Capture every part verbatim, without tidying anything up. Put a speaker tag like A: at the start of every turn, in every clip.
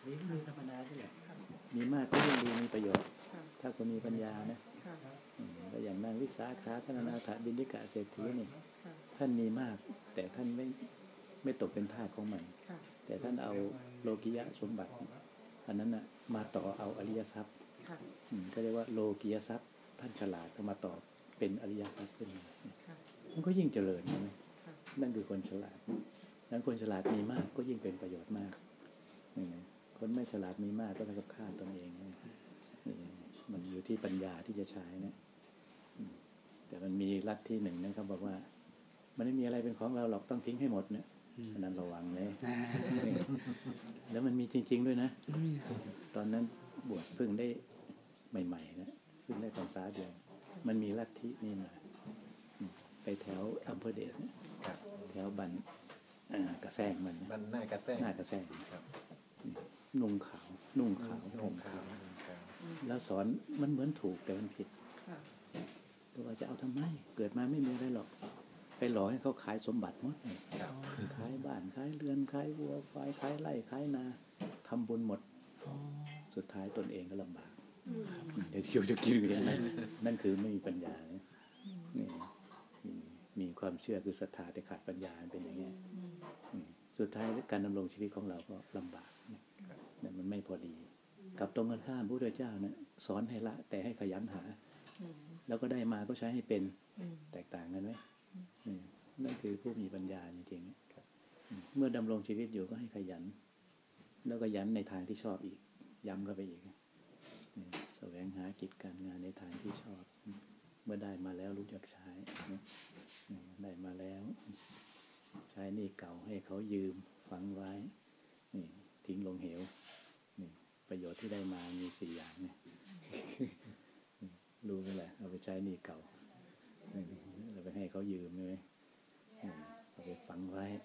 A: มีมีธรรมดาที่แหละมีมากก็ยิ่งดีมีประโยชน์ถ้าคนมีปัญญานะก็อย่างนางวิสาขาท่านอนาถบิณฑิกะเศรษฐีนี่ท่านมีมากแต่ท่านไม่ไม่ตกเป็นทาสของมันแต่ท่านเอาโลกิยะสมบัติอันนั้นนะมาต่อเอาอริยทรัพย์ก็เรียกว่าโลกิยทรัพย์ท่านฉลาดก็มาต่อเป็นอริยทรัพย์ขึ้นมามันก็ยิ่งเจริญนะนั่นคือคนฉลาดนั้นคนฉลาดมีมากก็ยิ่งเป็นประโยชน์มากคนไม่ฉลาดมีมากก็เท่ากับฆ่าตนเองมันอยู่ที่ปัญญาที่จะใช้นะแต่มันมีลัทธิหนึ่งนะครับบอกว่ามันไม่มีอะไรเป็นของเราหรอกต้องทิ้งให้หมดเนี่ยอันนั้นระวังเลยแล้วมันมีจริงๆด้วยนะตอนนั้นบวชเพิ่งได้ใหม่ๆนะเพิ่งได้พรรษาเดียวมันมีลัทธินี่มาไปแถวอำเภอเดชแถวบันกระแซงมัน
B: บันหน้ากระแซง
A: หน้ากระแซงนุ่งขาวนุ่งขาวห่มขาวแล้วสอนมันเหมือนถูกแต่มันผิดตัวจะเอาทำไมเกิดมาไม่มีอะไรหรอกไปหลอกให้เขาขายสมบัติหมดขายบ้านขายเรือนขายวัวควายขายไร่ขายนาทำบุญหมดสุดท้ายตนเองก็ลำบากเดี๋ยวคิวจะกินอย่างนั้นนั่นคือไม่มีปัญญาเนี่ยมีความเชื่อคือศรัทธาแต่ขาดปัญญาเป็นอย่างนี้สุดท้ายการดำรงชีวิตของเราก็ลำบากเนี่ยมันไม่พอดีกับตรงกันข้ามพระพุทธเจ้าเนี่ยสอนให้ละแต่ให้ขยันหาแล้วก็ได้มาก็ใช้ให้เป็นแตกต่างกันไหมนั่นคือผู้มีปัญญาจริงๆเมื่อดำรงชีวิตอยู่ก็ให้ขยันแล้วก็ยันในทางที่ชอบอีกย้ำเข้าไปอีกแสวงหากิจการงานในทางที่ชอบเมื่อได้มาแล้วรู้จักใช้ได้มาแล้วใช้นี่เก่าให้เขายืมฝังไว้ทิ้งลงเหวประโยชน์ที่ได้มามีสี่อย่างเนี่ยรู้ไหมล่ะเอาไปใช้นี่เก่าเราไปให้เขายืมใช่ไหมเอาไปฝังไว้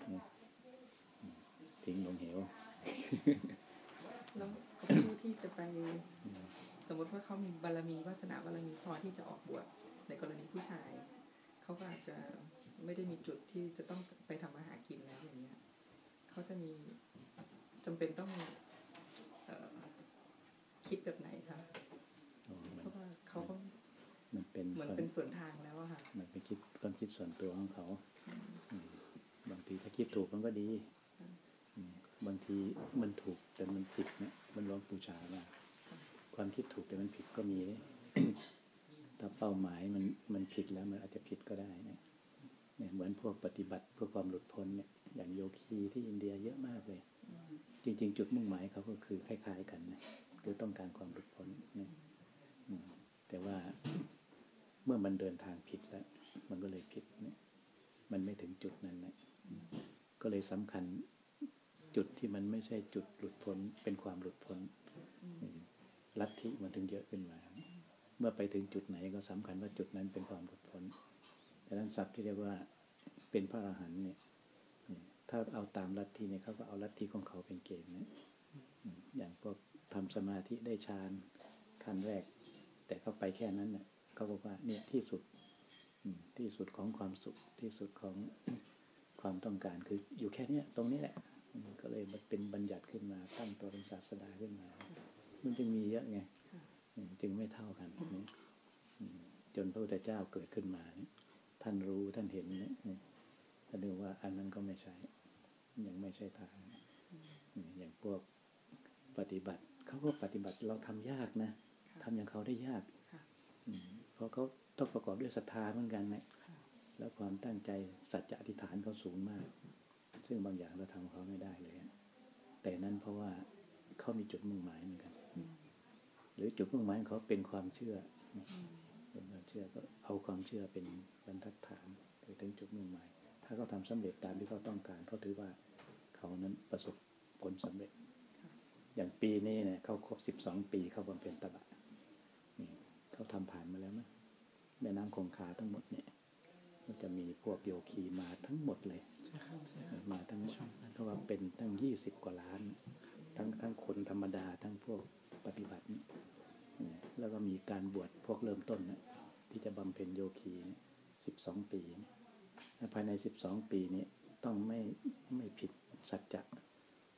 A: ทิ้งลงเหว
C: แล้วผู้ที่จะไปสมมติว่าเขามีบารมีวาสนาบารมีพอที่จะออกบวชในกรณีผู้ชายเขาก็อาจจะไม่ได้มีจุดที่จะต้องไปทำอาหารกินแล้วอย่างเงี้ยเขาจะมีจำเป็นต้องเอ่อคิดแบบไหนคะเพราะว่าเขาก็
A: มันเป็น
C: เหมือนเป็นส่วนทางแล้วอะค่ะ
A: มันเป็นคิดความคิดส่วนตัวของเขาบางทีถ้าคิดถูกมันก็ดีบางทีมันถูกแต่มันผิดนะมันร้องปูชาว่าความคิดถูกแต่มันผิดก็มีถ้าเป้าหมายมันมันผิดแล้วมันอาจจะผิดก็ได้นะเนี่ยเหมือนพวกปฏิบัติเพื่อความหลุดพ้นเนี่ยอย่างโยคีที่อินเดียเยอะมากเลยจริงๆจุดมุ่งหมายเขาก็คือคล้ายๆกันนะคือต้องการความหลุดพ้นนะแต่ว่าเมื่อมันเดินทางผิดแล้วมันก็เลยผิดเนี่ยมันไม่ถึงจุดนั้นนะก็เลยสำคัญจุดที่มันไม่ใช่จุดหลุดพ้นเป็นความหลุดพ้นลัทธิมันถึงเยอะขึ้นมาเมื่อไปถึงจุดไหนก็สำคัญว่าจุดนั้นเป็นความหลุดพ้นดังนั้นศัพท์ที่เรียกว่าเป็นพระอรหันต์เนี่ยถ้าเอาตามลัทธิเนี่ยเขาก็เอาลัทธิของเขาเป็นเกณฑ์นะอย่างพวกทำสมาธิได้ฌานขั้นแรกแต่เขาไปแค่นั้นเนี่ยเขาบอกว่าเนี่ยที่สุดที่สุดของความสุขที่สุดของความต้องการคืออยู่แค่นี้ตรงนี้แหละก็เลยมันเป็นบัญญัติขึ้นมาตั้งตัวเป็นศาสดาขึ้นมามันจึงมีเยอะไงจึงไม่เท่ากันจนพระพุทธเจ้าเกิดขึ้นมาท่านรู้ท่านเห็นเนี่ยท่านดูว่าอันนั้นก็ไม่ใช่ยังไม่ใช่ทางอย่างพวกปฏิบัติเขาก็ปฏิบัติเราทำยากนะทำอย่างเขาได้ยากเพราะเขาต้องประกอบด้วยศรัทธาเหมือนกันนะแล้วความตั้งใจสัจจะอธิษฐานเขาสูงมากซึ่งบางอย่างเราทำเขาไม่ได้เลยแต่นั้นเพราะว่าเขามีจุดมุ่งหมายเหมือนกันหรือจุดมุ่งหมายของเขาเป็นความเชื่อเป็นความเชื่อก็เอาความเชื่อเป็นบรรทัดฐานไปถึงจุดมุ่งหมายถ้าเขาทำสำเร็จตามที่เขาต้องการเขาถือว่าเขานั้นประสบผลสำเร็จอย่างปีนี้เนี่ยเขาครบสิบสองปีเขาบำเพ็ญตบะนี่เขาทำผ่านมาแล้วนะแม่น้ำคงคาทั้งหมดเนี่ยมันจะมีพวกโยคีมาทั้งหมดเลยมาทั้งหมดเพราะว่าเป็นตั้งยี่สิบกว่าล้านทั้งทั้งคนธรรมดาทั้งพวกปฏิบัติแล้วก็มีการบวชพวกเริ่มต้นนะที่จะบำเพ็ญโยคีสิบสองปีภายในสิบสองปีนี้ต้องไม่ไม่ผิดสัจจะท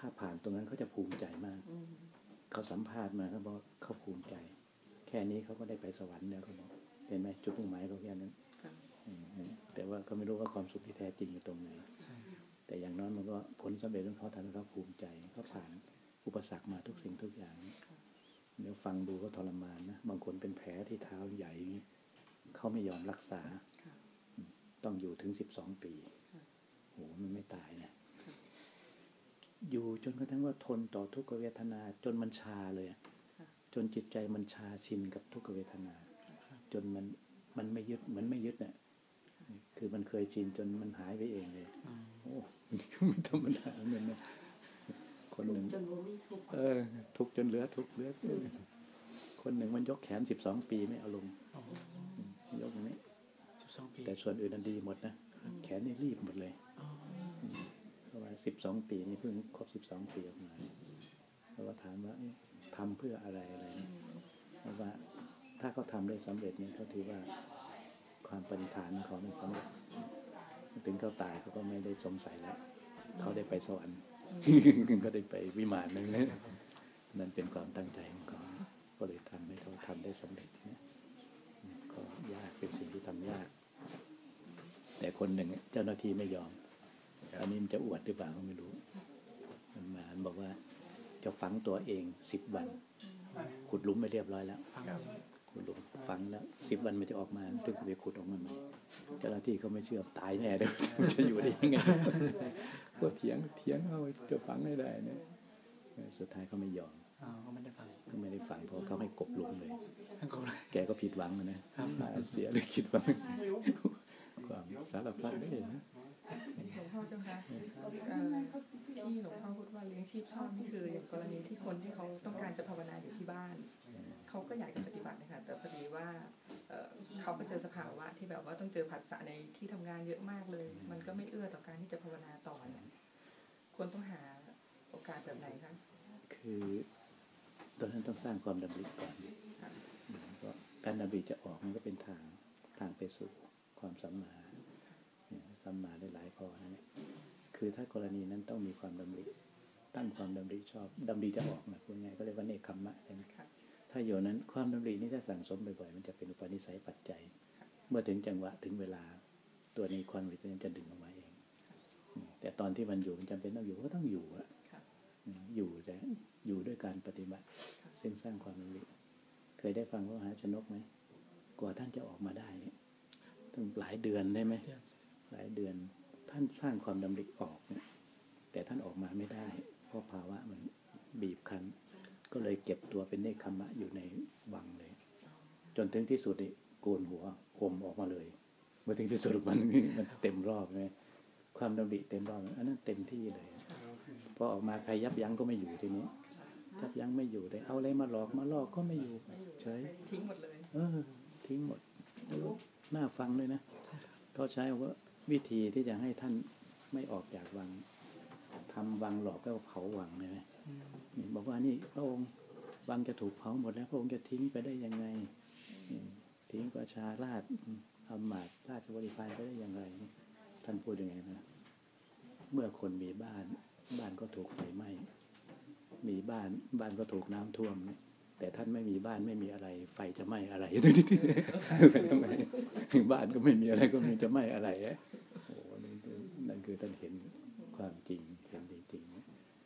A: ถ้าผ่านตรงนั้นเขาจะภูมิใจมาก
C: อืม
A: เขาสัมภาษณ์มาเขาบอกเขาภูมิใจ แค่นี้เขาก็ได้ไปสวรรค์แล้วเขาบอกเห็นไหมจุดมุ่งหมายเขาแค่นั้น
C: ค่ะ
A: อืมแต่ว่าก็ไม่รู้ว่าความสุขที่แท้จริงอยู่ตรงไหน
B: ใช่ครับ
A: แต่อย่างน้อยมันก็ผลสำเร็จของเขาทำให้เขาภูมิใจเขาผ่านอุปสรรคมาทุกสิ่งทุกอย่างเดี๋ยวฟังดูก็ทรมานนะบางคนเป็นแผลที่เท้าใหญ่เขาไม่ยอมรักษา
C: ค่ะ
A: ต้องอยู่ถึงสิบสองปี
C: ค่ะ
A: โหมันไม่ตายนะอยู่จนกระทั่งว่าทนต่อทุกขเวทนาจนมันชาเลยอะ
C: ค่ะ
A: จนจิตใจมันชาชินกับทุกขเวทนา จนมันมันไม่ยึดเหมือนไม่ยึดเนี่ยคือมันเคยชินจนมันหายไปเองเลย
B: อืม
A: โอ้ไม่ธรรมดาเหมือนนะคนหนึ่ง
D: จนบ่มีทุกข์
A: เออทุกข์จนเหลือทุกข์เหลือคนหนึ่งมันยกแขนสิบสองปีไม่เอาลง
B: อ๋อย
A: กอย่างนี้
B: สิบสองปี
A: แต่ส่วนอื่นนั้นดีหมดนะแขนนี่รีบหมดเลย
B: อ๋อ
A: เพราะว่าสิบสองปีนี่เพิ่งครบสิบสองปีออกมาเราก็ถามว่าเอ๊ะทำเพื่ออะไรอะไรนะเพราะว่าถ้าเขาทำได้สำเร็จเนี่ยเขาถือว่าความปณิธานของเขาไม่สำเร็จถึงเขาตายเขาก็ไม่ได้สงสัยแล้วเขาได้ไปสวรรค์ ก็ได้ไปวิมานนั่นนะนั่นเป็นความตั้งใจของเขาก็เลยทำให้เขาทำได้สำเร็จนะก็ยากเป็นสิ่งที่ทำยาก แต่คนหนึ่งเจ้าหน้าที่ไม่ยอมอันนี้มันจะอวดหรือเปล่าก็ไม่รู้มันมาบอกว่าจะฝังตัวเองสิบวันขุดหลุมไปเรียบร้อยแล้ว
B: ฟัง
A: ขุดหลุมฝังแล้วสิบวันมันจะออกมาถึงจะไปขุดออกมาใหม่เจ้าหน้าที่เขาไม่เชื่อตายแน่เลย มันจะอยู่ได้ยังไงก็เถียงเถียงเอาจะฝังไม่ได้เนี่ยสุดท้ายเขาไม่ยอม
B: อ๋อก็ไม่ได้ฟัง
A: ก็ไม่ได้ฝังเพราะเขาให้กบหลุมเลย
B: ทั้งคนเลย
A: แกก็ผิดหวังนะครับ เสียเลยคิดหวังความสารพัดได้นะ
C: หลวงพ่อเจ้าคะเอ่อที่หลวงพ่อพูดว่าเลี้ยงชีพชอบนี่คืออย่างกรณีที่คนที่เขาต้องการจะภาวนาอยู่ที่บ้าน เขาก็อยากจะปฏิบัตินะคะแต่พอดีว่าเอ่อเขาก็เจอสภาวะที่แบบว่าต้องเจอผัสสะในที่ทำงานเยอะมากเลย มันก็ไม่เอื้อต่อการที่จะภาวนาต่อเนี่ยควรต้องหาโอกาสแบบไหนคะ
A: คือตอนนั้นต้องสร้างความดำริก่อน
C: ค่ะ
A: ก็การดำริจะออกมันก็เป็นทางทางไปสู่ความสัมมาเนี่ยสัมมาได้หลายข้อนะเนี่ยคือถ้ากรณีนั้นต้องมีความดำริตั้งความดำริชอบดำริจะออกนะพูดง่ายก็เรียกว่าเนคขมมะใช่ไหม
C: ค่ะ
A: ถ้าอยู่นั้นความดำรินี้ถ้าสั่งสมบ่อยๆมันจะเป็นอุปนิสัยปัจจัย เมื่อถึงจังหวะถึงเวลาตัวนี้ความดำริตัวนี้จะดึงออกมาเองอืมแต่ตอนที่มันอยู่มันจำเป็นต้องอยู่ก็ต้องอยู่อะ
C: ค่ะ
A: อืมอยู่แต่อยู่ด้วยการปฏิบัติ ซึ่งสร้างความดำริเคยได้ฟังพระมหาชนกไหมกว่าท่านจะออกมาได้เนี่ยต้องหลายเดือนได้ไหม
B: เดือน
A: หลายเดือนท่านสร้างความดำริออกเนี่ยแต่ท่านออกมาไม่ได้ เพราะภาวะมันบีบคั้น ก็เลยเก็บตัวเป็นเนคขมะอยู่ในวังเลย จนถึงที่สุดนี่โกนหัวห่มออกมาเลยเมื่อถึงที่สุดมัน มันเต็มรอบไหมความดำริเต็มรอบอันนั้นเต็มที่เลยพอออกมาใครยับยั้งก็ไม่อยู่ทีนี้ยับยั้งไม่อยู่เลยเอาอะไรมาหลอกมาลอกก็ไม่อยู่
C: ไม่อยู่
A: เฉย
C: ทิ้งหมดเลย
A: เออทิ้งหมดน่าฟังเลยนะเขาใช้ว่าวิธีที่จะให้ท่านไม่ออกจากวังทำวังหลอกแล้วเผาวังเลยนะ
B: อืม
A: นี่บอกว่านี่พระองค์วังจะถูกเผาหมดแล้วพระองค์จะทิ้งไปได้ยังไงอืมทิ้งประชาราษฎร์อืมอำมาตย์ราชบริพารไปได้อย่างไรท่านพูดยังไงนะเมื่อคนมีบ้านบ้านก็ถูกไฟไหม้มีบ้านบ้านก็ถูกน้ำท่วมเนี่ยแต่ท่านไม่มีบ้านไม่มีอะไร ไฟจะไหม้อะไร ทำไมบ้านก็ไม่มีอะไรก็ไมีจะไหม้อะไรอะโอ้นั่นคือนั่นคือท่านเห็นความจริงเห็นจริง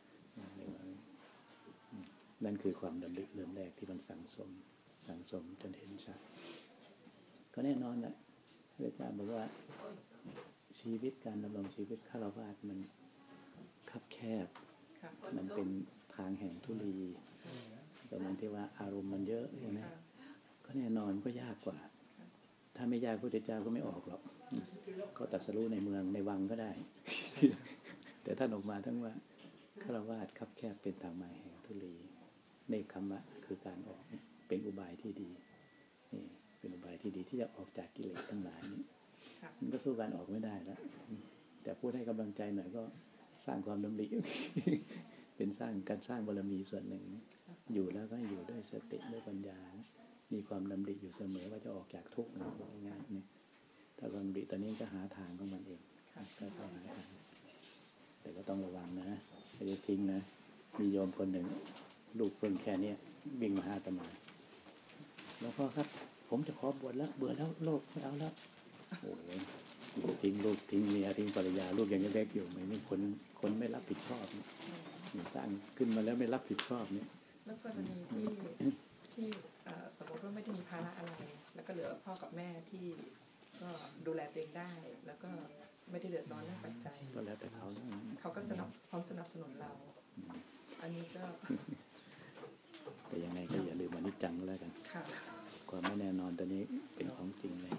A: ๆนั่นคือความดำริเริ่มแรกที่มันสั่งสมสั่งสมจนเห็นชัดก็แน่นอนแหละพระอาจารย์บอกว่าชีวิตการดำรงชีวิตฆราวาสมันคับแคบ
C: ค่ะ
A: มันเป็นทางแห่งทุลีแต่มันที่ว่าอารมณ์มันเยอะใช่ไหม
C: ค่ะ
A: ก็แน่นอนก็ยากกว่า ถ้าไม่ยากพระพุทธเจ้าก็ไม่ออกหรอกก็ตรัสรู้ในเมืองในวังก็ได้ แต่ท่านออกมาทั้งว่าฆราวาสคับแคบเป็นทางมาแห่งทุลีเนคขมะคือการออกเนี่ยเป็นอุบายที่ดีนี่เป็นอุบายที่ดีที่จะออกจากกิเลสทั้งหลายนี้
C: ค่ะ
A: มันก็สู้การออกไม่ได้แล้วแต่พูดให้กำลังใจหน่อยก็สร้างความดำริ เป็นสร้างการสร้างบารมีส่วนหนึ่ง อยู่แล้วก็ให้อยู่ด้วยสติด้วยปัญญา มีความดำริอยู่เสมอว่าจะออกจากทุกข์นะง่ายๆเนี่ยถ้าความดำริตอนนี้ก็หาทางของมันเองก็ต้องหาทางแแต่ก็ต้องระวังนะไม่ได้ทิ้งนะมีโยมคนหนึ่งลูกเพิ่งแค่เนี้ยวิ่งมาหาอาตมาหลวงพ่อครับ ผมจะขอบวชแล้วเบื่อแล้วโลกไม่เอาแล้วโอ้ยทิ้งลูกทิ้งเมียทิ้งภรรยาลูกยังเล็กอยู่ไม่นี่คนคนไม่รับผิดชอบเนี่ยสร้างขึ้นมาแล้วไม่รับผิดชอบเนี่ย
C: แล้วกรณีที่ที่เอ่อสมมติว่าไม่ได้มีภาระอะไร แล้วก็เหลือพ่อกับแม่ที่ก็ดูแลตัวเองได้ แล้วก็ไม่ได้เดือดร้อนเรื่องปัจจัย
A: ก็แล้วแต่เขานะ
C: เขาก็สนับพร้อมสนับสนุนเรา อันนี้ก็
A: แต่ยังไงก็อย่าลืมอนิจจังก็แล้วกัน
C: ค่ะ
A: ความไม่แน่นอนตัวนี้เป็นของจริงเลย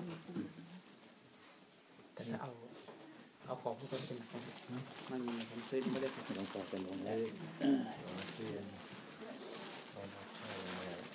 B: แต่ถ้าเอาเอาของพวกนี้เป็นของมันผมซื้อไม่ได้ครับ
A: หลวงพ่อจะลงแล้ว
D: เซียนเขาใช่